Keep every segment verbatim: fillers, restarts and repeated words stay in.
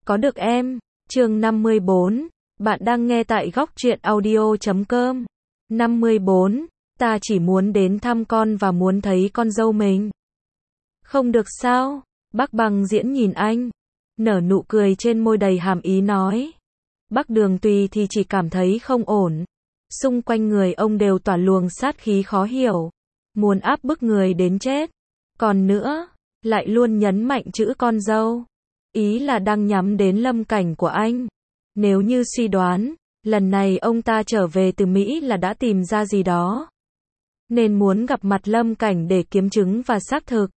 có được em. Chương năm mươi bốn. Bạn đang nghe tại góc truyện audio chấm com. năm mươi bốn. Ta chỉ muốn đến thăm con và muốn thấy con dâu mình. Không được sao? Bác Bằng Diễn nhìn anh, nở nụ cười trên môi đầy hàm ý nói. Bác Đường Tùy thì chỉ cảm thấy không ổn. Xung quanh người ông đều tỏa luồng sát khí khó hiểu, muốn áp bức người đến chết. Còn nữa, lại luôn nhấn mạnh chữ con dâu. Ý là đang nhắm đến Lâm Cảnh của anh. Nếu như suy đoán, lần này ông ta trở về từ Mỹ là đã tìm ra gì đó, nên muốn gặp mặt Lâm Cảnh để kiếm chứng và xác thực.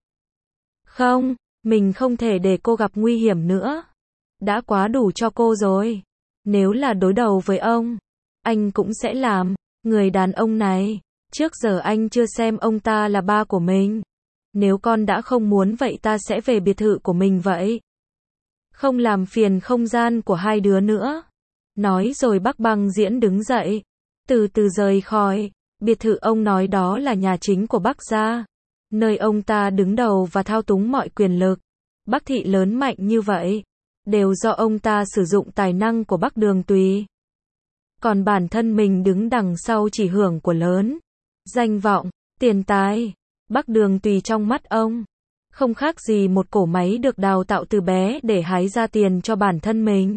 Không, mình không thể để cô gặp nguy hiểm nữa. Đã quá đủ cho cô rồi. Nếu là đối đầu với ông, anh cũng sẽ làm. Người đàn ông này, trước giờ anh chưa xem ông ta là ba của mình. Nếu con đã không muốn vậy ta sẽ về biệt thự của mình vậy. Không làm phiền không gian của hai đứa nữa. Nói rồi bác Bằng Diễn đứng dậy, từ từ rời khỏi. Biệt thự ông nói đó là nhà chính của bác gia, nơi ông ta đứng đầu và thao túng mọi quyền lực. Bác thị lớn mạnh như vậy, đều do ông ta sử dụng tài năng của bác Đường Tùy. Còn bản thân mình đứng đằng sau chỉ hưởng của lớn, danh vọng, tiền tài. Bác Đường Tùy trong mắt ông, không khác gì một cỗ máy được đào tạo từ bé để hái ra tiền cho bản thân mình.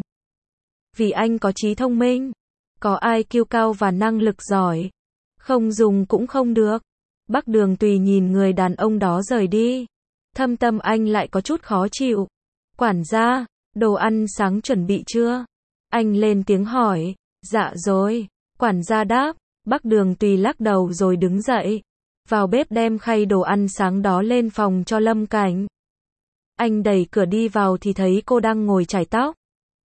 Vì anh có trí thông minh, có i kiu cao và năng lực giỏi. Không dùng cũng không được. Bác Đường Tùy nhìn người đàn ông đó rời đi. Thâm tâm anh lại có chút khó chịu. Quản gia, đồ ăn sáng chuẩn bị chưa? Anh lên tiếng hỏi. Dạ rồi. Quản gia đáp. Bác Đường Tùy lắc đầu rồi đứng dậy, vào bếp đem khay đồ ăn sáng đó lên phòng cho Lâm Cảnh. Anh đẩy cửa đi vào thì thấy cô đang ngồi chải tóc.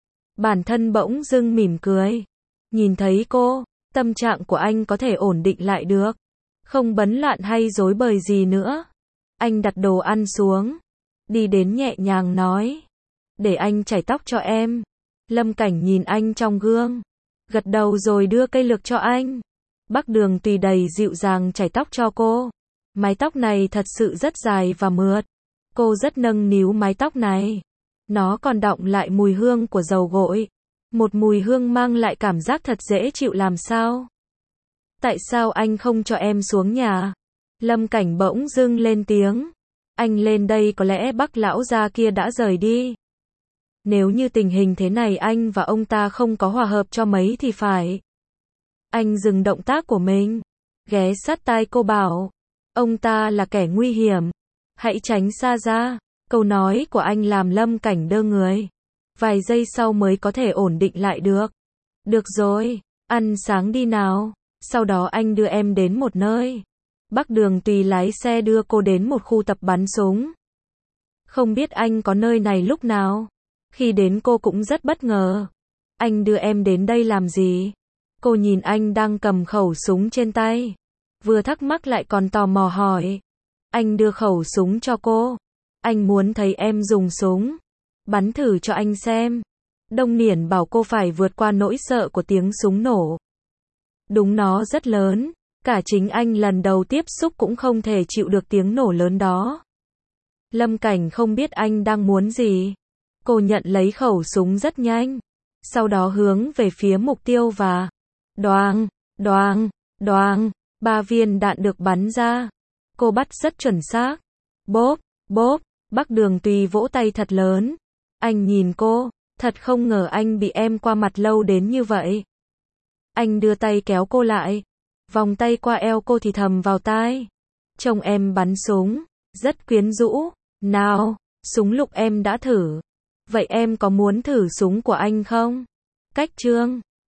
Bản thân bỗng dưng mỉm cười. Nhìn thấy cô, tâm trạng của anh có thể ổn định lại được. Không bấn loạn hay rối bời gì nữa. Anh đặt đồ ăn xuống, đi đến nhẹ nhàng nói. Để anh chải tóc cho em. Lâm Cảnh nhìn anh trong gương, gật đầu rồi đưa cây lược cho anh. Bác Đường Tùy đầy dịu dàng chải tóc cho cô. Mái tóc này thật sự rất dài và mượt. Cô rất nâng niu mái tóc này. Nó còn đọng lại mùi hương của dầu gội. Một mùi hương mang lại cảm giác thật dễ chịu làm sao. Tại sao anh không cho em xuống nhà? Lâm Cảnh bỗng dưng lên tiếng. Anh lên đây có lẽ bác lão gia kia đã rời đi. Nếu như tình hình thế này anh và ông ta không có hòa hợp cho mấy thì phải. Anh dừng động tác của mình, ghé sát tai cô bảo. Ông ta là kẻ nguy hiểm. Hãy tránh xa ra. Câu nói của anh làm Lâm Cảnh đơ người. Vài giây sau mới có thể ổn định lại được. Được rồi, ăn sáng đi nào. Sau đó anh đưa em đến một nơi. Bác Đường Tùy lái xe đưa cô đến một khu tập bắn súng. Không biết anh có nơi này lúc nào. Khi đến cô cũng rất bất ngờ. Anh đưa em đến đây làm gì? Cô nhìn anh đang cầm khẩu súng trên tay, vừa thắc mắc lại còn tò mò hỏi. Anh đưa khẩu súng cho cô. Anh muốn thấy em dùng súng, bắn thử cho anh xem. Đông Niển bảo cô phải vượt qua nỗi sợ của tiếng súng nổ. Đúng nó rất lớn, cả chính anh lần đầu tiếp xúc cũng không thể chịu được tiếng nổ lớn đó. Lâm Cảnh không biết anh đang muốn gì. Cô nhận lấy khẩu súng rất nhanh, sau đó hướng về phía mục tiêu và đoàng, đoàng, đoàng, ba viên đạn được bắn ra. Cô bắt rất chuẩn xác. Bốp, bốp, Bác Đường Tùy vỗ tay thật lớn. Anh nhìn cô, thật không ngờ anh bị em qua mặt lâu đến như vậy. Anh đưa tay kéo cô lại, vòng tay qua eo cô thì thầm vào tai. Trông em bắn súng, rất quyến rũ. Nào, súng lục em đã thử. Vậy em có muốn thử súng của anh không? Cách chương